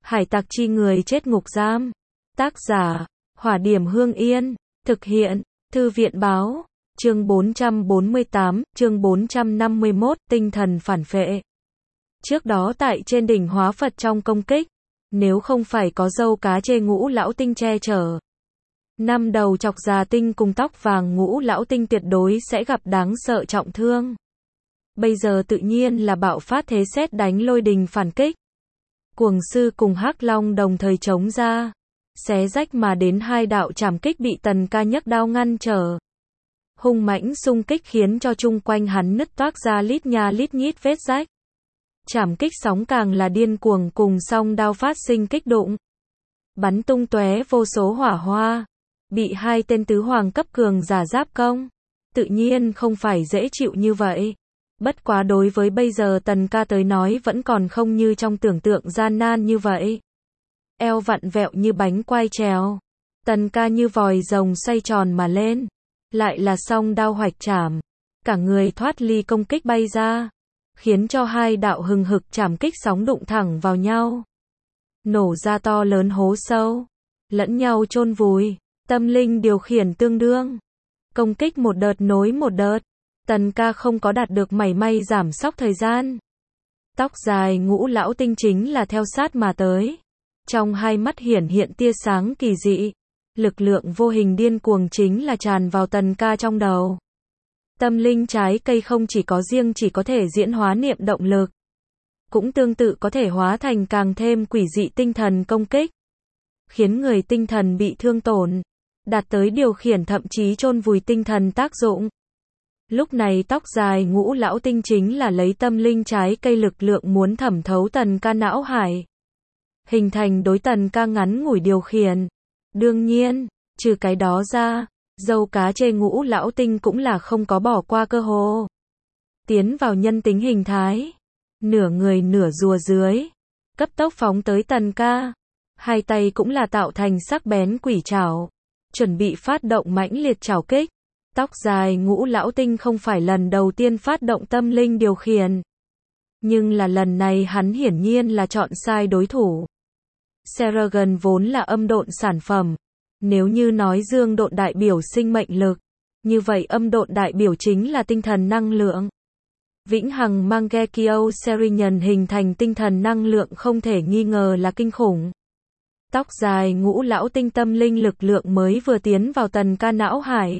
Hải tặc chi người chết ngục giam. Tác giả, Hỏa Điểm Hương Yên. Thực hiện, Thư viện báo. Chương 448, chương 451, tinh thần phản phệ. Trước đó tại trên đỉnh hóa Phật trong công kích, nếu không phải có dâu cá chê Ngũ Lão Tinh che chở, năm đầu chọc già tinh cùng tóc vàng Ngũ Lão Tinh tuyệt đối sẽ gặp đáng sợ trọng thương. Bây giờ tự nhiên là bạo phát thế sét đánh lôi đình phản kích. Cuồng sư cùng Hắc Long đồng thời chống ra, xé rách mà đến hai đạo trảm kích bị Tần Ca nhấc đao ngăn trở. Hung mãnh xung kích khiến cho chung quanh hắn nứt toác ra lít nha lít nhít vết rách. Trảm kích sóng càng là điên cuồng cùng song đao phát sinh kích đụng, bắn tung tóe vô số hỏa hoa, bị hai tên tứ hoàng cấp cường giả giáp công, tự nhiên không phải dễ chịu như vậy. Bất quá đối với bây giờ Tần Ca tới nói vẫn còn không như trong tưởng tượng gian nan như vậy. Eo vặn vẹo như bánh quai trèo, Tần Ca như vòi rồng xoay tròn mà lên, lại là song đao hoạch trảm, cả người thoát ly công kích bay ra, khiến cho hai đạo hừng hực trảm kích sóng đụng thẳng vào nhau, nổ ra to lớn hố sâu, lẫn nhau chôn vùi. Tâm linh điều khiển tương đương, công kích một đợt nối một đợt. Tần Ca không có đạt được mảy may giảm sóc thời gian. Tóc dài Ngũ Lão Tinh chính là theo sát mà tới, trong hai mắt hiển hiện tia sáng kỳ dị, lực lượng vô hình điên cuồng chính là tràn vào Tần Ca trong đầu. Tâm linh trái cây không chỉ có riêng chỉ có thể diễn hóa niệm động lực, cũng tương tự có thể hóa thành càng thêm quỷ dị tinh thần công kích, khiến người tinh thần bị thương tổn, đạt tới điều khiển thậm chí chôn vùi tinh thần tác dụng. Lúc này tóc dài Ngũ Lão Tinh chính là lấy tâm linh trái cây lực lượng muốn thẩm thấu Tần Ca não hải, hình thành đối Tần Ca ngắn ngủi điều khiển. Đương nhiên, trừ cái đó ra, dâu cá chê Ngũ Lão Tinh cũng là không có bỏ qua cơ hội, tiến vào nhân tính hình thái, nửa người nửa rùa dưới, cấp tốc phóng tới Tần Ca. Hai tay cũng là tạo thành sắc bén quỷ trảo, chuẩn bị phát động mãnh liệt trảo kích. Tóc dài Ngũ Lão Tinh không phải lần đầu tiên phát động tâm linh điều khiển, nhưng là lần này hắn hiển nhiên là chọn sai đối thủ. Seragon vốn là âm độn sản phẩm, nếu như nói dương độn đại biểu sinh mệnh lực, như vậy âm độn đại biểu chính là tinh thần năng lượng. Vĩnh hằng Mangekyo Serinian hình thành tinh thần năng lượng không thể nghi ngờ là kinh khủng. Tóc dài Ngũ Lão Tinh tâm linh lực lượng mới vừa tiến vào Tần Ca não hải,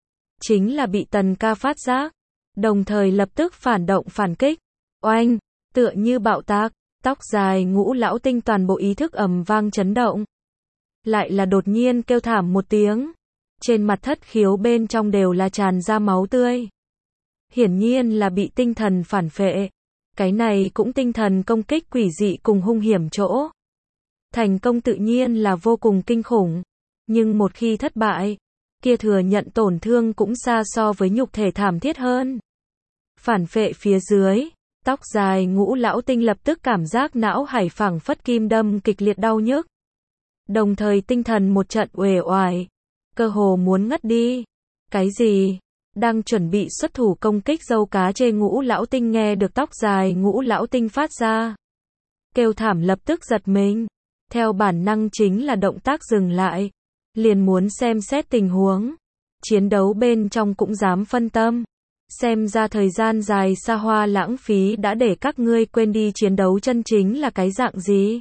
chính là bị Tần Ca phát giác, đồng thời lập tức phản động phản kích. Oanh, tựa như bạo tạc, tóc dài Ngũ Lão Tinh toàn bộ ý thức ầm vang chấn động. Lại là đột nhiên kêu thảm một tiếng, trên mặt thất khiếu bên trong đều là tràn ra máu tươi. Hiển nhiên là bị tinh thần phản phệ. Cái này cũng tinh thần công kích quỷ dị cùng hung hiểm chỗ. Thành công tự nhiên là vô cùng kinh khủng, nhưng một khi thất bại, kia thừa nhận tổn thương cũng xa so với nhục thể thảm thiết hơn. Phản phệ phía dưới, tóc dài Ngũ Lão Tinh lập tức cảm giác não hải phảng phất kim đâm kịch liệt đau nhức. Đồng thời tinh thần một trận uể oải, cơ hồ muốn ngất đi. Cái gì? Đang chuẩn bị xuất thủ công kích dâu cá chê Ngũ Lão Tinh nghe được tóc dài Ngũ Lão Tinh phát ra kêu thảm lập tức giật mình, theo bản năng chính là động tác dừng lại, liền muốn xem xét tình huống. Chiến đấu bên trong cũng dám phân tâm, xem ra thời gian dài xa hoa lãng phí đã để các ngươi quên đi chiến đấu chân chính là cái dạng gì.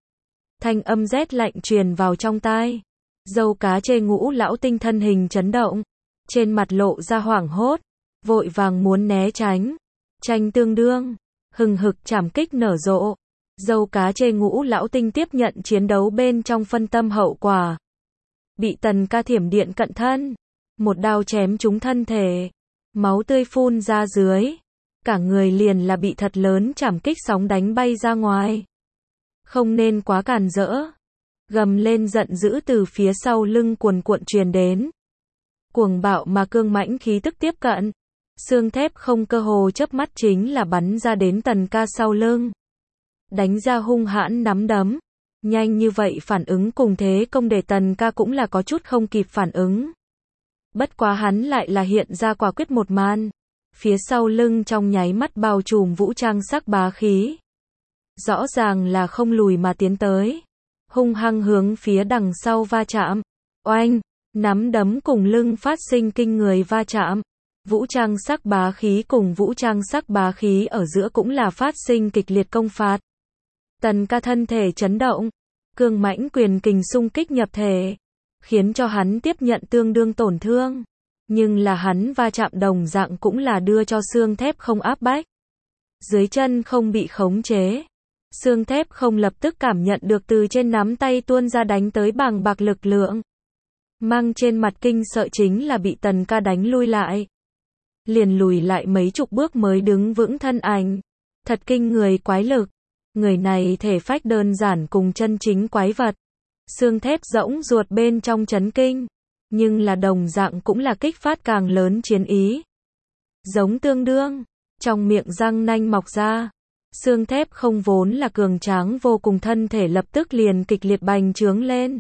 Thanh âm rét lạnh truyền vào trong tai, dâu cá chê Ngũ Lão Tinh thân hình chấn động, trên mặt lộ ra hoảng hốt, vội vàng muốn né tránh. Tranh tương đương, hừng hực trảm kích nở rộ, dâu cá chê Ngũ Lão Tinh tiếp nhận chiến đấu bên trong phân tâm hậu quả, bị Tần Ca thiểm điện cận thân, một đao chém trúng thân thể, máu tươi phun ra dưới, cả người liền là bị thật lớn trảm kích sóng đánh bay ra ngoài. Không nên quá càn rỡ, gầm lên giận dữ từ phía sau lưng cuồn cuộn truyền đến. Cuồng bạo mà cương mãnh khí tức tiếp cận, xương thép không cơ hồ chớp mắt chính là bắn ra đến Tần Ca sau lưng, đánh ra hung hãn nắm đấm. Nhanh như vậy phản ứng cùng thế công để Tần Ca cũng là có chút không kịp phản ứng. Bất quá hắn lại là hiện ra quả quyết một màn, phía sau lưng trong nháy mắt bao trùm vũ trang sắc bá khí. rõ ràng là không lùi mà tiến tới, hung hăng hướng phía đằng sau va chạm. Oanh, nắm đấm cùng lưng phát sinh kinh người va chạm. Vũ trang sắc bá khí cùng vũ trang sắc bá khí ở giữa cũng là phát sinh kịch liệt công phạt. Tần Ca thân thể chấn động, cường mãnh quyền kình xung kích nhập thể, khiến cho hắn tiếp nhận tương đương tổn thương. Nhưng là hắn va chạm đồng dạng cũng là đưa cho xương thép không áp bách. Dưới chân không bị khống chế. Xương thép không lập tức cảm nhận được từ trên nắm tay tuôn ra đánh tới bàng bạc lực lượng. Mang trên mặt kinh sợ chính là bị Tần Ca đánh lui lại. Liền lùi lại mấy chục bước mới đứng vững thân ảnh. Thật kinh người quái lực. Người này thể phách đơn giản cùng chân chính quái vật. Xương thép rỗng ruột bên trong chấn kinh. Nhưng là đồng dạng cũng là kích phát càng lớn chiến ý. Giống tương đương. Trong miệng răng nanh mọc ra. Xương thép không vốn là cường tráng vô cùng thân thể lập tức liền kịch liệt bành trướng lên.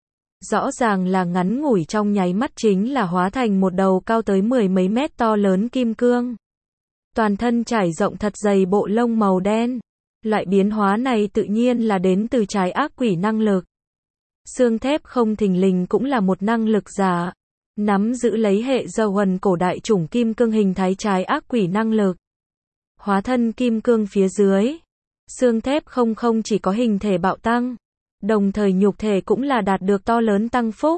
Rõ ràng là ngắn ngủi trong nháy mắt chính là hóa thành một đầu cao tới 10 mấy mét to lớn kim cương. Toàn thân trải rộng thật dày bộ lông màu đen. Loại biến hóa này tự nhiên là đến từ trái ác quỷ năng lực. Xương thép không thình lình cũng là một năng lực giả. Nắm giữ lấy hệ dầu huần cổ đại chủng kim cương hình thái trái ác quỷ năng lực. Hóa thân kim cương phía dưới. Xương thép không chỉ có hình thể bạo tăng. Đồng thời nhục thể cũng là đạt được to lớn tăng phúc.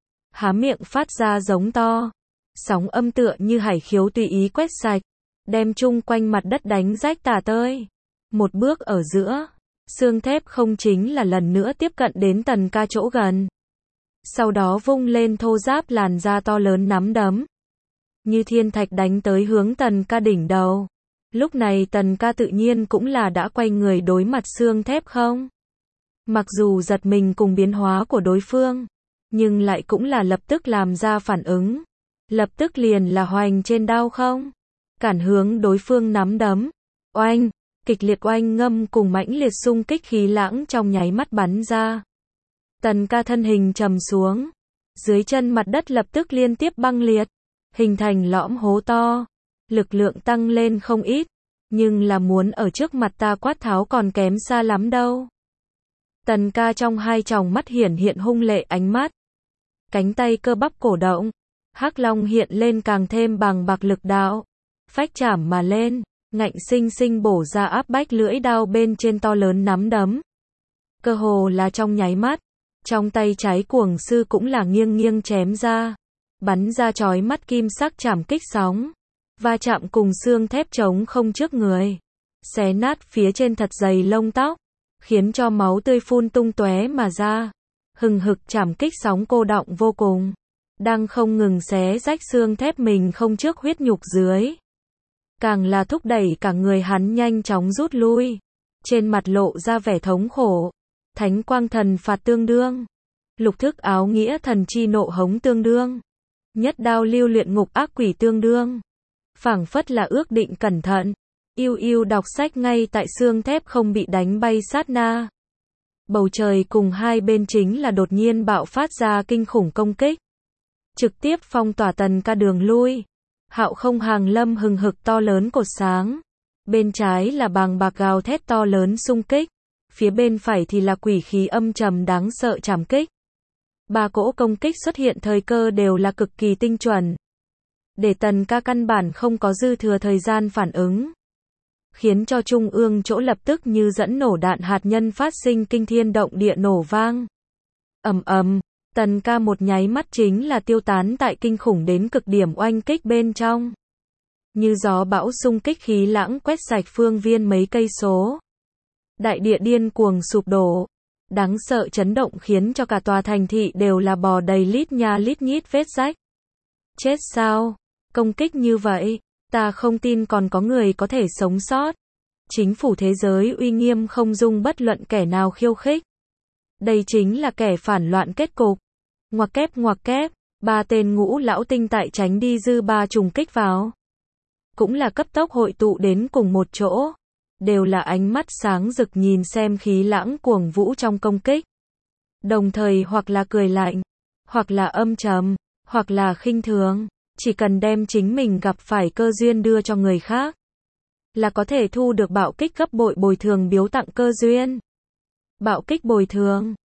Há miệng phát ra giống to. Sóng âm tựa như hải khiếu tùy ý quét sạch. Đem chung quanh mặt đất đánh rách tả tơi. Một bước ở giữa. Xương thép không chính là lần nữa tiếp cận đến Tần Ca chỗ gần. Sau đó vung lên thô giáp làn da to lớn nắm đấm. Như thiên thạch đánh tới hướng Tần Ca đỉnh đầu. Lúc này Tần Ca tự nhiên cũng là đã quay người đối mặt xương thép không. Mặc dù giật mình cùng biến hóa của đối phương. Nhưng lại cũng là lập tức làm ra phản ứng. Lập tức liền là hoành trên đao không. Cản hướng đối phương nắm đấm. Oanh. Kịch liệt oanh ngâm cùng mãnh liệt xung kích khí lãng trong nháy mắt bắn ra. Tần Ca thân hình trầm xuống. Dưới chân mặt đất lập tức liên tiếp băng liệt. Hình thành lõm hố to. Lực lượng tăng lên không ít. Nhưng là muốn ở trước mặt ta quát tháo còn kém xa lắm đâu. Tần Ca trong hai tròng mắt hiển hiện hung lệ ánh mắt. Cánh tay cơ bắp cổ động. Hắc long hiện lên càng thêm bằng bạc lực đạo. Phách chảm mà lên. Ngạnh sinh sinh bổ ra áp bách lưỡi đao bên trên to lớn nắm đấm. Cơ hồ là trong nháy mắt. Trong tay trái cuồng sư cũng là nghiêng nghiêng chém ra. Bắn ra chói mắt kim sắc chảm kích sóng. Va chạm cùng xương thép trống không trước người. Xé nát phía trên thật dày lông tóc. Khiến cho máu tươi phun tung tóe mà ra. Hừng hực chảm kích sóng cô đọng vô cùng. Đang không ngừng xé rách xương thép mình không trước huyết nhục dưới. Càng là thúc đẩy cả người hắn nhanh chóng rút lui. Trên mặt lộ ra vẻ thống khổ. Thánh quang thần phạt tương đương. Lục thức áo nghĩa thần chi nộ hống tương đương. Nhất đao lưu luyện ngục ác quỷ tương đương. Phảng phất là ước định cẩn thận. Yêu yêu đọc sách ngay tại xương thép không bị đánh bay sát na. Bầu trời cùng hai bên chính là đột nhiên bạo phát ra kinh khủng công kích. Trực tiếp phong tỏa Tần Ca đường lui. Hạo không hàng lâm hừng hực to lớn cột sáng. Bên trái là bàng bạc gào thét to lớn xung kích. Phía bên phải thì là quỷ khí âm trầm đáng sợ trảm kích. Ba cỗ công kích xuất hiện thời cơ đều là cực kỳ tinh chuẩn. Để Tần Ca căn bản không có dư thừa thời gian phản ứng. Khiến cho trung ương chỗ lập tức như dẫn nổ đạn hạt nhân phát sinh kinh thiên động địa nổ vang. Ầm ầm. Tần Ca một nháy mắt chính là tiêu tán tại kinh khủng đến cực điểm oanh kích bên trong. Như gió bão xung kích khí lãng quét sạch phương viên mấy cây số. Đại địa điên cuồng sụp đổ. Đáng sợ chấn động khiến cho cả tòa thành thị đều là bò đầy lít nha lít nhít vết rách. Chết sao? Công kích như vậy, ta không tin còn có người có thể sống sót. Chính phủ thế giới uy nghiêm không dung bất luận kẻ nào khiêu khích. Đây chính là kẻ phản loạn kết cục. Ngoặc kép, ba tên ngũ lão tinh tại tránh đi dư ba trùng kích vào. Cũng là cấp tốc hội tụ đến cùng một chỗ. Đều là ánh mắt sáng rực nhìn xem khí lãng cuồng vũ trong công kích. Đồng thời hoặc là cười lạnh, hoặc là âm trầm, hoặc là khinh thường. Chỉ cần đem chính mình gặp phải cơ duyên đưa cho người khác. là có thể thu được bạo kích gấp bội bồi thường biếu tặng cơ duyên. Bạo kích bồi thường